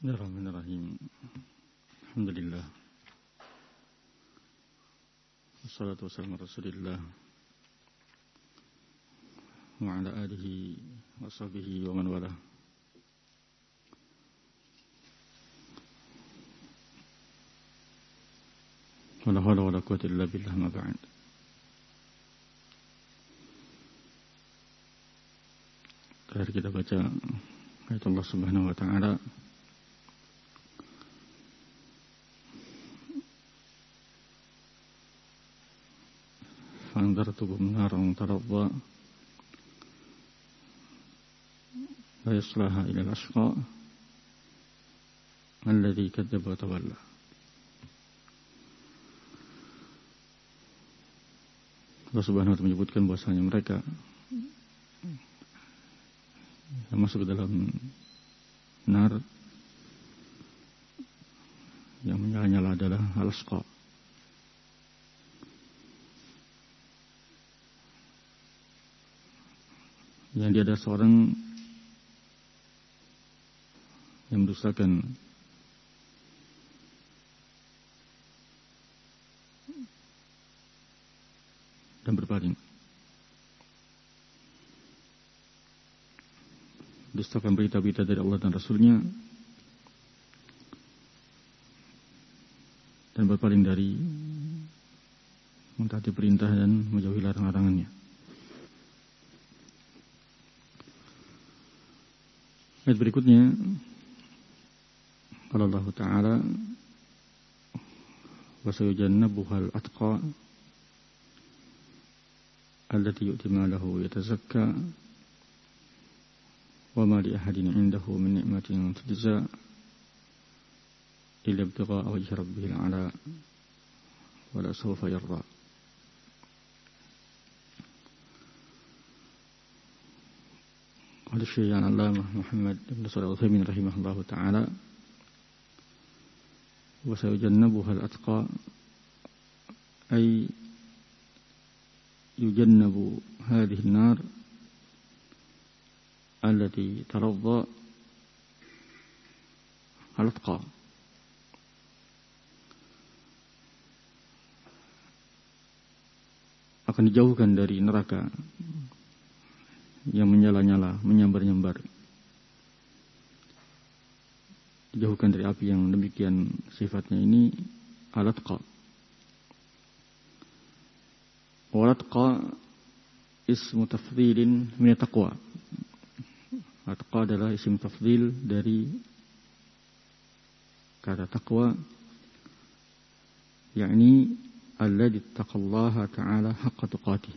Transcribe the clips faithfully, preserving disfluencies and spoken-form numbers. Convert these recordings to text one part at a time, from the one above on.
Bismillahirrahmanirrahim. Alhamdulillah. Wassalatu wassalamu ala Rasulillah wa ala alihi wa sahbihi wa man walah. Wala hawla wala quwwata illa billah, ma ba'd. Terakhir kita baca ayat Allah Subhanahu wa taala فأنذرتكم نارا تلظى لا يصلاها إلا الأشقى الذي كذب وتولى. Allah Subhanahu wa taala menyebutkan bahwasanya mereka yang masuk ke dalam nar yang menyala-nyala adalah al-ashqa. Yang dia adalah seorang yang mendustakan dan berpaling, dustakan berita-berita dari Allah dan Rasulnya, dan berpaling dari mentaati perintah dan menjauhi larang-larangannya. Ayat berikutnya qala Allah Ta'ala wa sayujannabuhal atqa allati yu'ti malahu yatazakka wa ma li ahadin 'indahu min ni'matin tujza illa ibtigha'a wajhi rabbihil 'ala wa la sawfa yarda. Qala Syekh Al-Allamah Muhammad bin Shalih Al-Utsaimin rahimahullahu taala wa sayujannabuhal atqa ay yujannabu hadhihi an-nar allati taradda al-atqa, akan dijauhkan dari neraka yang menyala-nyala, menyambar-nyambar, dijauhkan dari api yang demikian sifatnya ini al-atqa. Al-atqa ismu tafdhilin min taqwa. Atqa adalah isim tafdhil dari kata taqwa, yakni alladzi taqallaha ta'ala haqqa tuqatih,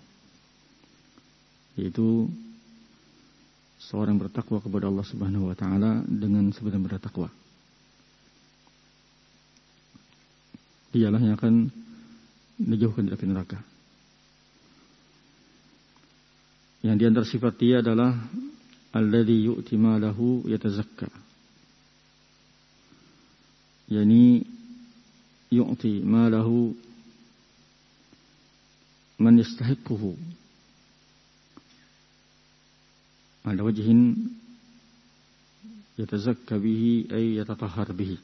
yaitu seorang bertakwa kepada Allah Subhanahu wa taala dengan sebenar-benar takwa. Dialah yang akan dijauhkan dari api neraka. Yang di antara sifat dia adalah alladzi yu'ti malahu yatazakka. Yani yu'ti malahu man yastahiquhu ala wajhin yatazakka bihi ay yatatahhar bihi.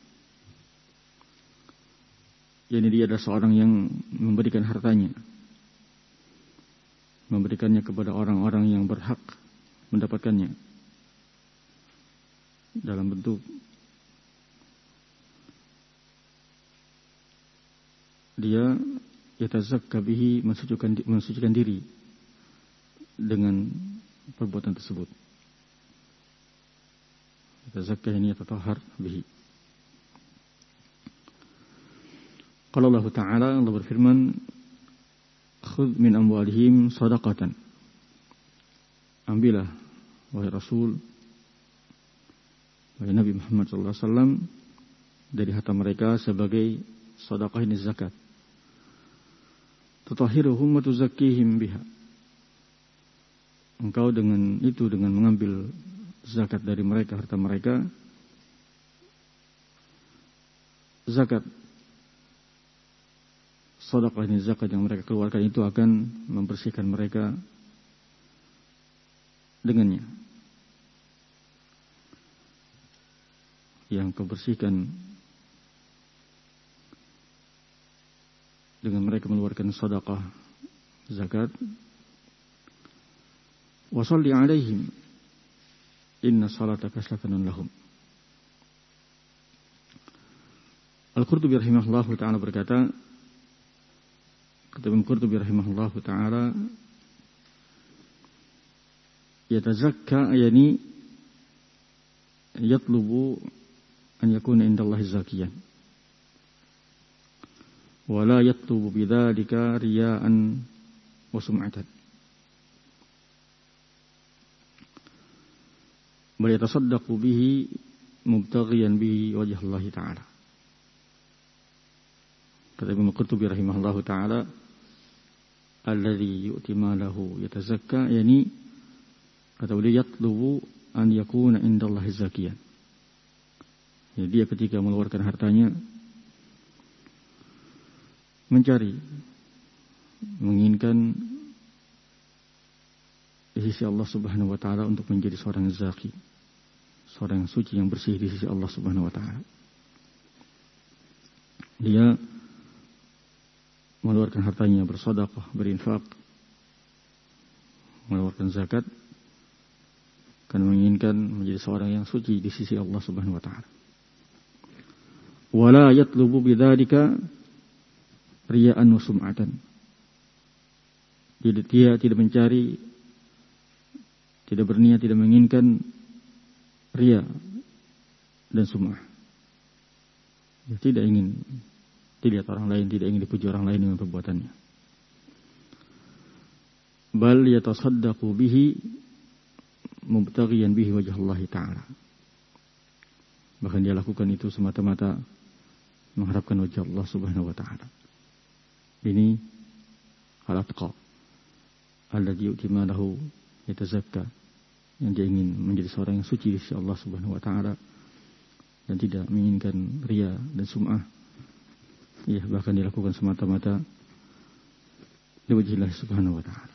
Yani dia adalah seorang yang memberikan hartanya, memberikannya kepada orang-orang yang berhak mendapatkannya dalam bentuk dia yatazakka bihi, mensucikan mensucikan diri dengan perbuatan tersebut. Tazakka ini yatatahhar bihi. Qala Allah Ta'ala, Allah berfirman, khudh min amwalihim shadaqatan. Ambillah wahai Rasul, wahai Nabi Muhammad sallallahu alaihi wasallam, dari harta mereka sebagai sedekah, ini zakat. Tutahhiruhum wa tuzakkihim biha. Engkau dengan itu, dengan mengambil zakat dari mereka, harta mereka, zakat, sedekah ini zakat yang mereka keluarkan itu akan membersihkan mereka dengannya. yang kau bersihkan dengan mereka mengeluarkan sedekah, zakat. Wa shalli 'alaihim inna salataka sakanun lahum. Al-Qurtubi rahimahullahu ta'ala berkata, kata Imam Qurtubi rahimahullahu ta'ala, yatazakka yani yatlubu an yakuna indallahi zakiyan wa la yatlubu bidzalika riya'an wa sum'atan bal yatasaddaqu bihi mubtaghiyan bihi wajh Allah ta'ala. Kata Imam Qurtubi rahimahullahu ta'ala, alladhi yu'ti malahu yatazakka yani kata beliau yatlubu an yakuna indallahi zakiyan. Jadi dia ketika mengeluarkan hartanya mencari, menginginkan di sisi Allah Subhanahu wa taala untuk menjadi seorang zaki, seorang yang suci yang bersih di sisi Allah Subhanahu wa taala. Dia mengeluarkan hartanya bersedekah, berinfak, mengeluarkan zakat karena menginginkan menjadi seorang yang suci di sisi Allah Subhanahu wa taala. Wala yatlubu bidzalika riya'an wa sum'atan. Jadi dia tidak mencari, tidak berniat, tidak menginginkan riya dan sum'ah. Dia tidak ingin dilihat orang lain, tidak ingin dipuji orang lain dengan perbuatannya. Bal yatasaddaqu bihi mubtaghiyan bihi wajh Allah ta'ala. Bahkan dia lakukan itu semata-mata mengharapkan wajah Allah Subhanahu wa ta'ala. Ini al-atqa alladhi yu'ti malahu yatazakka, yang dia ingin menjadi seorang yang suci di sisi Allah Subhanahu wa ta'ala dan tidak menginginkan riya dan sum'ah. Ya, bahkan dilakukan semata-mata liwajhillah Subhanahu wa ta'ala.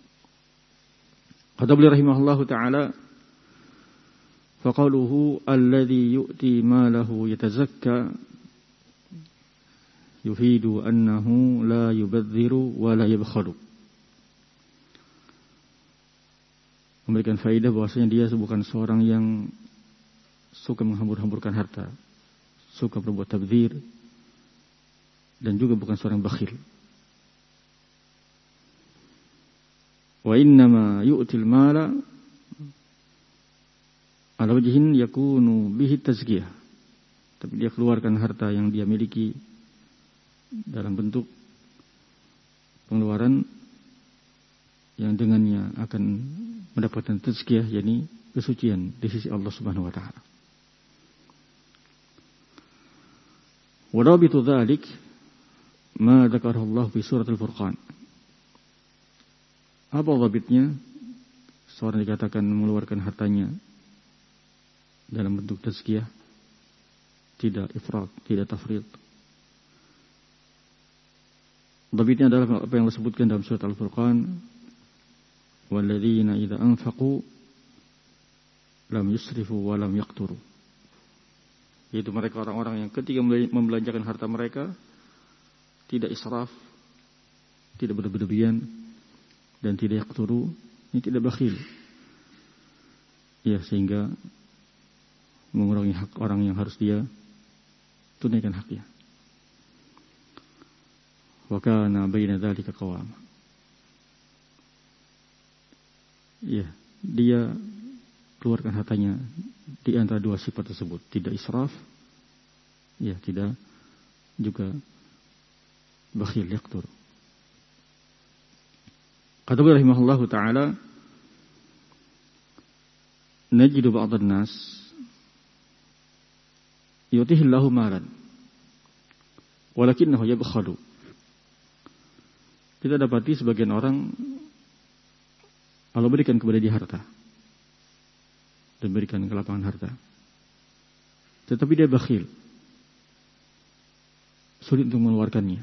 Kata beliau rahimahullahu ta'ala, faqaluhu alladhi yu'ti malahu yatazakka yufidu annahu la yubadhiru wa la yabkhalu. Memberikan faedah bahwasanya dia bukan seorang yang suka menghambur-hamburkan harta, suka berbuat tabdzir, dan juga bukan seorang bakhil. Wa innama yu'til mala ala wajhin yakunu bihi tazkiyah. Tapi dia keluarkan harta yang dia miliki dalam bentuk pengeluaran yang dengannya akan mendapatkan tazkiyah, yakni kesucian di sisi Allah Subhanahu wa taala. Wa rabitu dzalik ma dzakarahu Allah fi surat Al-Furqan. Apa dhabitnya seorang dikatakan mengeluarkan hartanya dalam bentuk tazkiyah, tidak ifrat, tidak tafrid. Dhabitnya adalah apa yang disebutkan dalam surat Al-Furqan, walladzina idza anfaqu lam yusrifu wa lam yaqturu. Yaitu mereka orang-orang yang ketika membelanjakan harta mereka tidak israf, tidak berlebihan, dan tidak yaqturu, ini tidak bakhil. Ya, sehingga mengurangi hak orang yang harus dia tunaikan haknya. Wa kana baina dzalika qawama. Ya, dia keluarkan hartanya di antara dua sifat tersebut, tidak israf, ya, tidak juga bakhil yaqtur. Kata beliau rahimahullahu taala, najidu ba'dhan nas yutihi Allahu malan walakinnahu yabkhalu. Kita dapati sebagian orang Allah berikan kepada dia harta dan berikan kelapangan harta, tetapi dia bakhil, sulit untuk mengeluarkannya,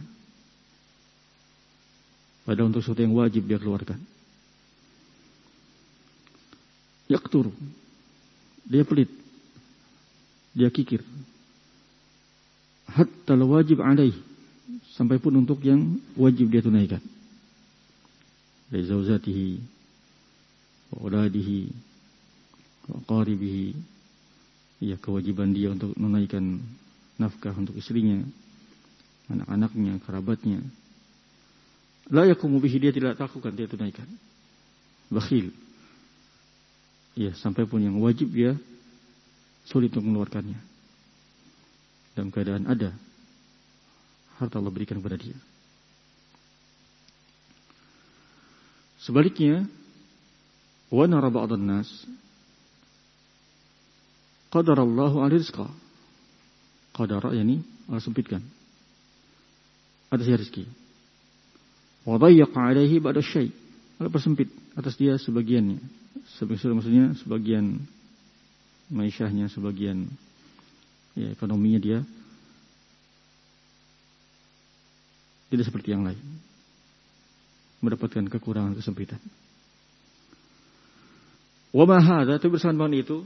padahal untuk sesuatu yang wajib dia keluarkan. Yaqtur, dia pelit, dia kikir. Hatta wajib alaih, sampai pun untuk yang wajib dia tunaikan. Dari zaujatihi, wa auladihi, wa qaribihi. Ya, kewajiban dia untuk menunaikan nafkah untuk istrinya, anak-anaknya, kerabatnya. La yakumu bihi, dia tidak lakukan, dia tunaikan. Bakhil. Ya, sampai pun yang wajib dia sulit untuk mengeluarkannya. Dalam keadaan ada harta Allah berikan kepada dia. Sebaliknya, wa nara ba'dhan nas qadarallahu 'ala rizqa. Qadara yani Allah sempitkan atas dia rezeki. Wa dayyaqa 'alaihi ba'da syai'. Allah persempit atas dia sebagiannya. Sebagian maksudnya sebagian maishahnya, sebagian ya, ekonominya dia tidak seperti yang lain, mendapatkan kekurangan, kesempitan. Wa ma hadza, tapi bersamaan itu,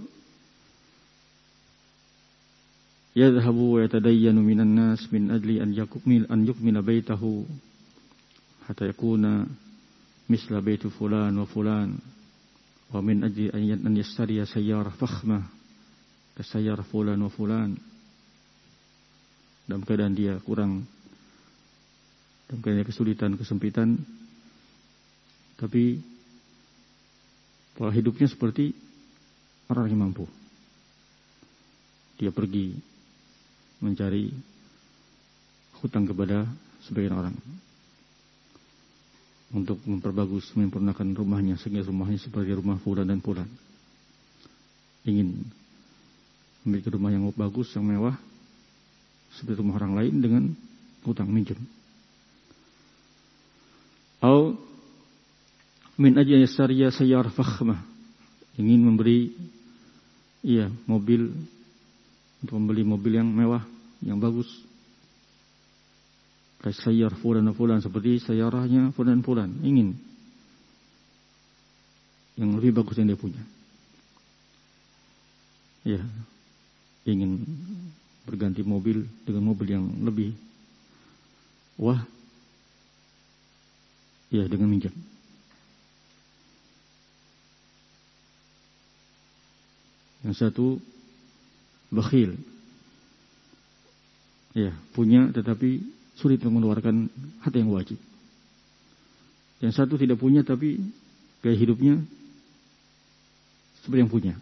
yadhhabu wa yatadayyanu minan nas min ajli an yakmil an yukmila baitahu hatta yakuna misla baitu fulan wa fulan, wa min ajli an yastariya sayyarah fakhmah kasayyarah fulan wa fulan. Dalam keadaan dia kurang, dalam keadaan kesulitan, kesempitan, tapi pola hidupnya seperti orang yang mampu. Dia pergi mencari hutang kepada sebagian orang untuk memperbagus, menyempurnakan rumahnya sehingga rumahnya seperti rumah fulan dan fulan. Ingin memiliki rumah yang bagus, yang mewah seperti rumah orang lain dengan hutang minjem. Atau min ajli yastariya sayyarah fakhmah, ingin memberi iya mobil, untuk membeli mobil yang mewah, yang bagus. Kayak sayyar fulan dan fulan, seperti sayyarahnya fulan dan fulan, ingin yang lebih bagus yang dia punya. Ya, ingin berganti mobil dengan mobil yang lebih wah, ya, dengan minjam. Yang satu bakhil, ya, punya tetapi sulit mengeluarkan harta yang wajib. Yang satu tidak punya tapi gaya hidupnya seperti yang punya.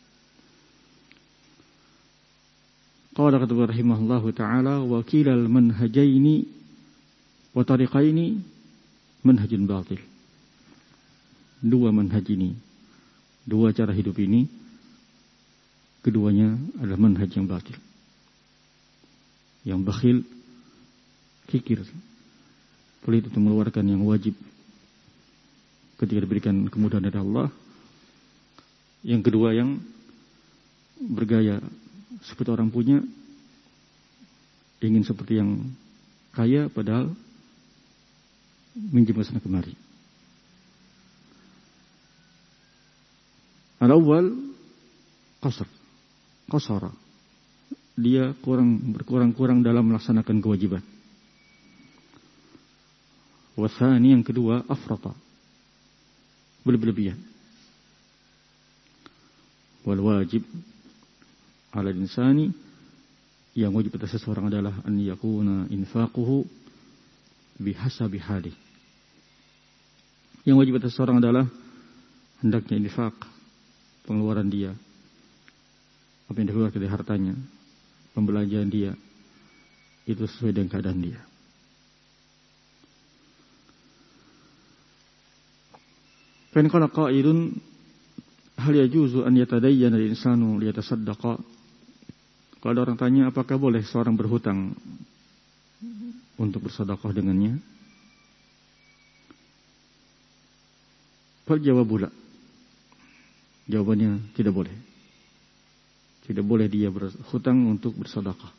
Qala kata rahimahullahu ta'ala, wa kilal manhajaini wa tariqaini manhajun batil. Dua manhaj ini, dua cara hidup ini, keduanya adalah manhaj yang batil. Yang bakhil, kikir, pelit untuk mengeluarkan yang wajib ketika diberikan kemudahan dari Allah. Yang kedua yang bergaya seperti orang punya, ingin seperti yang kaya padahal minjem kesana kemari. Al-awwal qasr, qasara, dia kurang berkurang-kurang dalam melaksanakan kewajiban. Wathani, yang kedua, afrata, berlebihan. Wal wajib ala insani, yang wajib atas seseorang adalah an yakuna infaquhu bihasabi halih. Yang wajib atas seseorang adalah hendaknya infak, pengeluaran dia, apa yang dikeluarkan dari hartanya, pembelanjaan dia, itu sesuai dengan keadaan dia. Fa in qala qailun hal yajuzu an yatadayyana al-insanu liyatasaddaqa. Kalau ada orang tanya, apakah boleh seorang berhutang untuk bersedekah dengannya? Fal jawabu la. Jawabannya tidak boleh. Tidak boleh dia berhutang untuk bersedekah.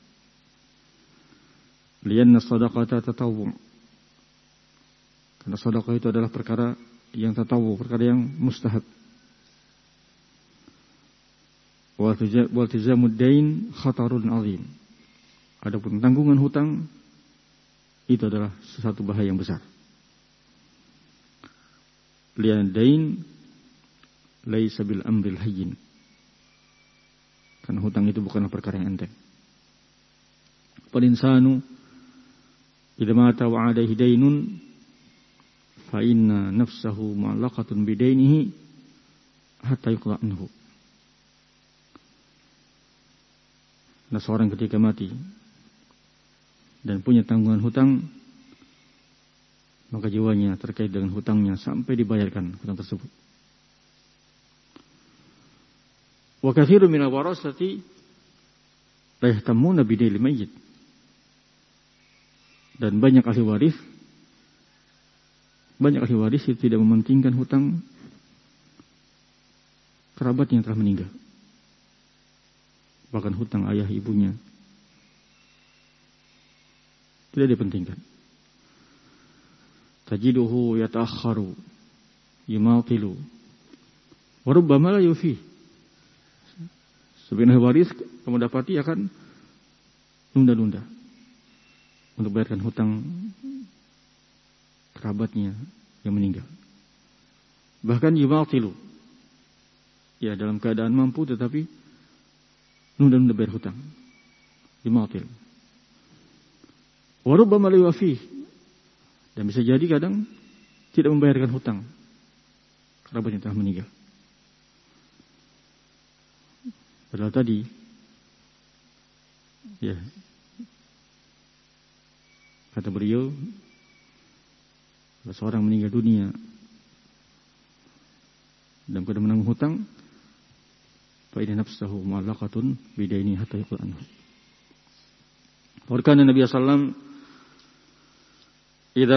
Lianna sadaqata tatawwu'. Karena sedekah itu adalah perkara yang tatawwu, perkara yang mustahab. Waltizamud dain khatarun azim. Adapun tanggungan hutang itu adalah sesuatu bahaya yang besar. Lian dain laisa bil amril hayyin. Karena hutang itu bukanlah perkara yang enteng. Fal insanu idza mata wa alaihi dainun fa inna nafsahu mu'allaqatun bidainihi hatta yuqda anhu. Nah, seorang ketika mati dan punya tanggungan hutang, maka jiwanya terkait dengan hutangnya sampai dibayarkan hutang tersebut. Wa katsirun minal warasati la yahtamuna bidail mayyit. Dan banyak ahli waris banyak ahli waris itu tidak mementingkan hutang kerabat yang telah meninggal. Bahkan hutang ayah ibunya tidak dipentingkan. Tajiduhu yata'akhkharu yumatilu wa rubbama la yufi. Sebagian ahli waris kamu dapati akan nunda-nunda untuk bayarkan hutang kerabatnya yang meninggal. Bahkan yumatilu, ya dalam keadaan mampu tetapi nunda-nunda bayar hutang. Yumatil. Wa rubbama la yufi. Dan bisa jadi kadang tidak membayarkan hutang kerabat yang telah meninggal. Padahal tadi ya kata beliau, kalau seorang meninggal dunia dan kemudian menanggung hutang, fa inna nafsahu mu'allaqatun bidaini hatta yuqda anhu. Wa kana Nabi sallallahu alaihi wasallam idza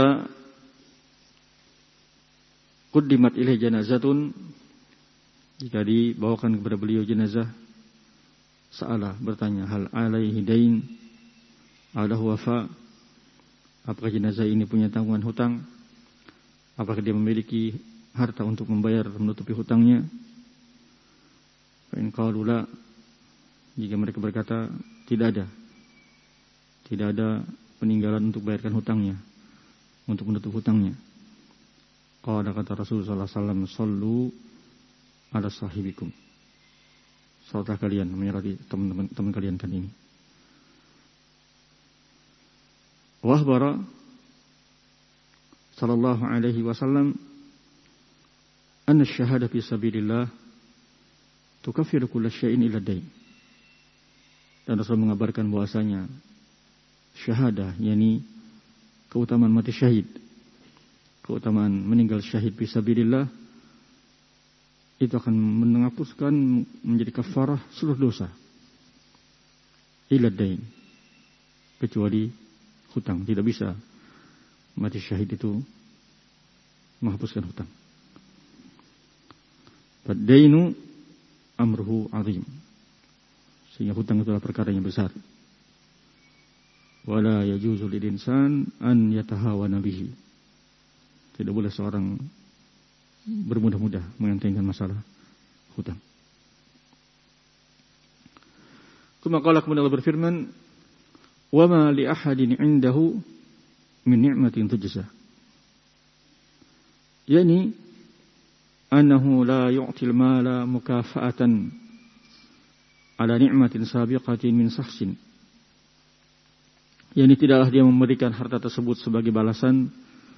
quddimat ilaihi janazatun, jika dibawakan kepada beliau jenazah, sa'ala, bertanya, hal alaihi dain, alahu wafa, apakah jenazah ini punya tanggungan hutang, apakah dia memiliki harta untuk membayar menutupi hutangnya. Fa in qalu la, jika mereka berkata tidak ada tidak ada peninggalan untuk bayarkan hutangnya, untuk menutup hutangnya. Qala, kata Rasulullah sallallahu alaihi wasallam, sallu ala sahibikum, salatlah kalian menyolati teman-teman teman kalian kan ini. Wa akhbara sallallahu alaihi wasallam anna asyhada fi sabilillah tukaffiru kulla syai'in illa dain. Dan Rasul mengabarkan bahwasanya syahadah, yakni keutamaan mati syahid, keutamaan meninggal syahid fi sabilillah, itu akan menghapuskan menjadi kafarah seluruh dosa illa dain, kecuali hutang. Tidak bisa mati syahid itu menghapuskan hutang. Fad-dainu amruhu azim, sehingga hutang itu adalah perkara yang besar. Wala yajuzu lil insan an yatahawana bihi, tidak boleh seorang bermudah-mudah mengentengkan masalah hutang. Kuma qala, kemudian Allah berfirman, wa ma li ahadin indahu min ni'matin tujza, yani annahu la yu'til mala mukafa'atan ala ni'matin sabiqatin min sahsin, yani tidaklah dia memberikan harta tersebut sebagai balasan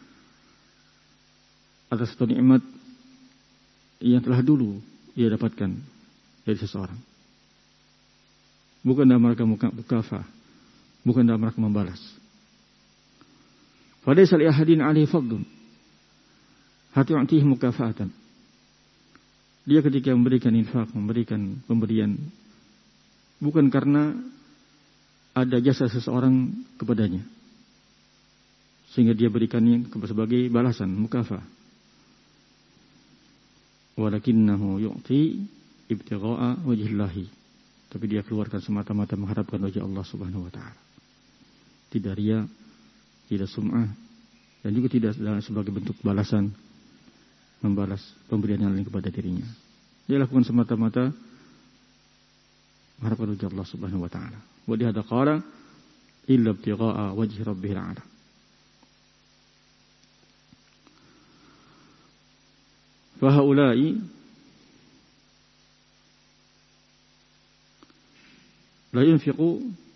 atas satu nikmat yang telah dulu ia dapatkan dari seseorang. Bukan dalam rangka mukafah, bukan dalam rangka membalas. Falaysa li ahadin alaihi fadlun hatta yu'tihi mukafa'atan. Dia ketika memberikan infak, memberikan pemberian, bukan karena ada jasa seseorang kepadanya sehingga dia berikannya sebagai balasan, mukafah. Walakinnahu yu'ti ibtigha'a wajhillahi, tapi dia keluarkan semata-mata mengharapkan wajah Allah Subhanahu wa taala. Tidak riya, tidak sum'ah, dan juga tidak sebagai bentuk balasan, membalas pemberian yang lain kepada dirinya. Dia lakukan semata-mata mengharapkan wajah Allah Subhanahu wa taala. Wa di hadza qala illa ibtigha'a wajhi rabbihil a'la. Fa haula'i la yunfiqu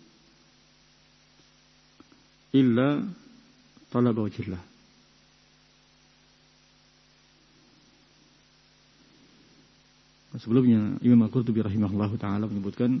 illa talaba wajhillah. Sebelumnya Imam Al-Qurtubi rahimahullahu taala menyebutkan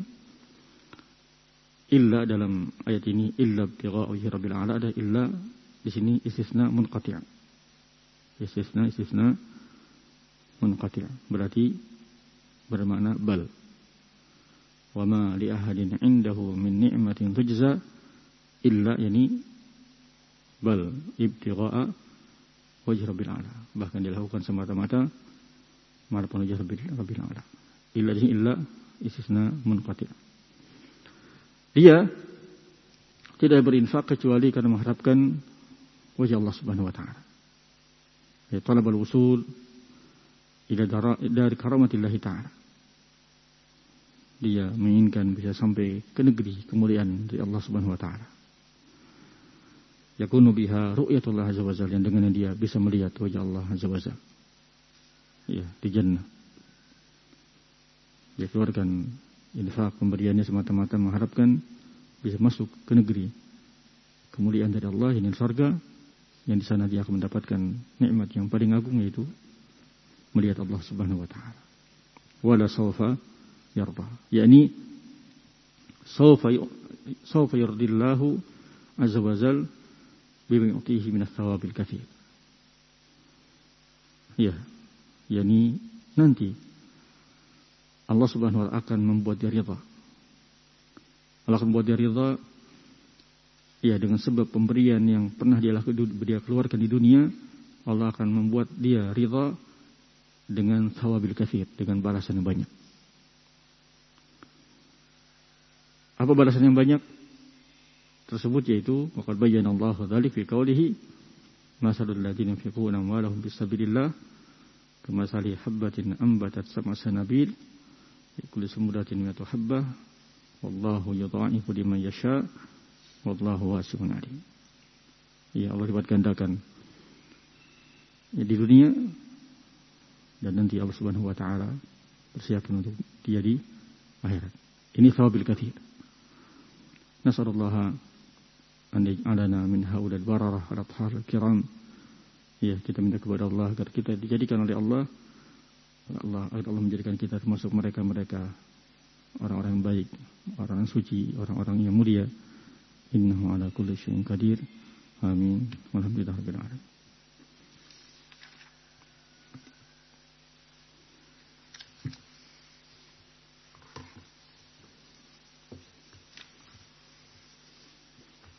illa dalam ayat ini illa ibtigha'a wajhi rabbil a'la, ada illa di sini istisna munqati'. Istisna istisna munqati', berarti bermakna bal. Wa ma li ahadin 'indahu min ni'matin tujza illa, yani bal ibtigha'a wajhi rabbil a'la, bahkan dilakukan semata-mata mengharapkan wajah rabbil a'la. Illa di illa istisna munqati'. Dia tidak berinfak kecuali karena mengharapkan wajah Allah Subhanahu wa taala. Ya, talabul wusul ila dari karamatillah ta'ala. Dia menginginkan bisa sampai ke negeri kemuliaan dari Allah Subhanahu wa taala. Yakunu biha ru'yatullah azza wajalla, yang dengan dia bisa melihat wajah Allah azza wajalla. Ya, di jannah. Dia keluarkan infak pemberiannya semata-mata mengharapkan bisa masuk ke negeri kemuliaan dari Allah, ini surga, yang di sana dia akan mendapatkan nikmat yang paling agung, yaitu melihat Allah Subhanahu wa taala. Wala sawfa yarda, yakni sawfa sawfa yurdillahu azza wa jalla bima yu'tihi min ats-tsawabil katsir. Ya, yakni nanti Allah Subhanahu wa taala akan membuat dia ridha. Allah akan membuat dia ridha, ya, dengan sebab pemberian yang pernah dia lakukan, dia keluarkan di dunia. Allah akan membuat dia ridha dengan tsawabil katsir, dengan balasan yang banyak. Apa balasan yang banyak tersebut? Yaitu waqad bayyana Allahu dzalika fi qoulihi masalul ladzina yunfiquna amwalahum fisabilillah kamasali habbatin ambatat sab'a sanabil fi kulli sumratin mi'atu habbah wallahu yudha'ifu liman yasha wallahu wasi'un 'alim. Ya, Allah lipat gandakan ya di dunia, dan nanti Allah Subhanahu wa taala persiapkan untuk dia di akhirat. Ini tsawabil katsir. Nasallallahu an yaj'alana min haulal bararah al-athhar al-kiram. Ya, kita minta kepada Allah agar kita dijadikan oleh Allah Allah agar Allah menjadikan kita termasuk mereka-mereka orang-orang yang baik, orang-orang suci, orang-orang yang mulia. Innahu ala kulli syai'in qadir. Amin. Walhamdulillahirabbil alamin.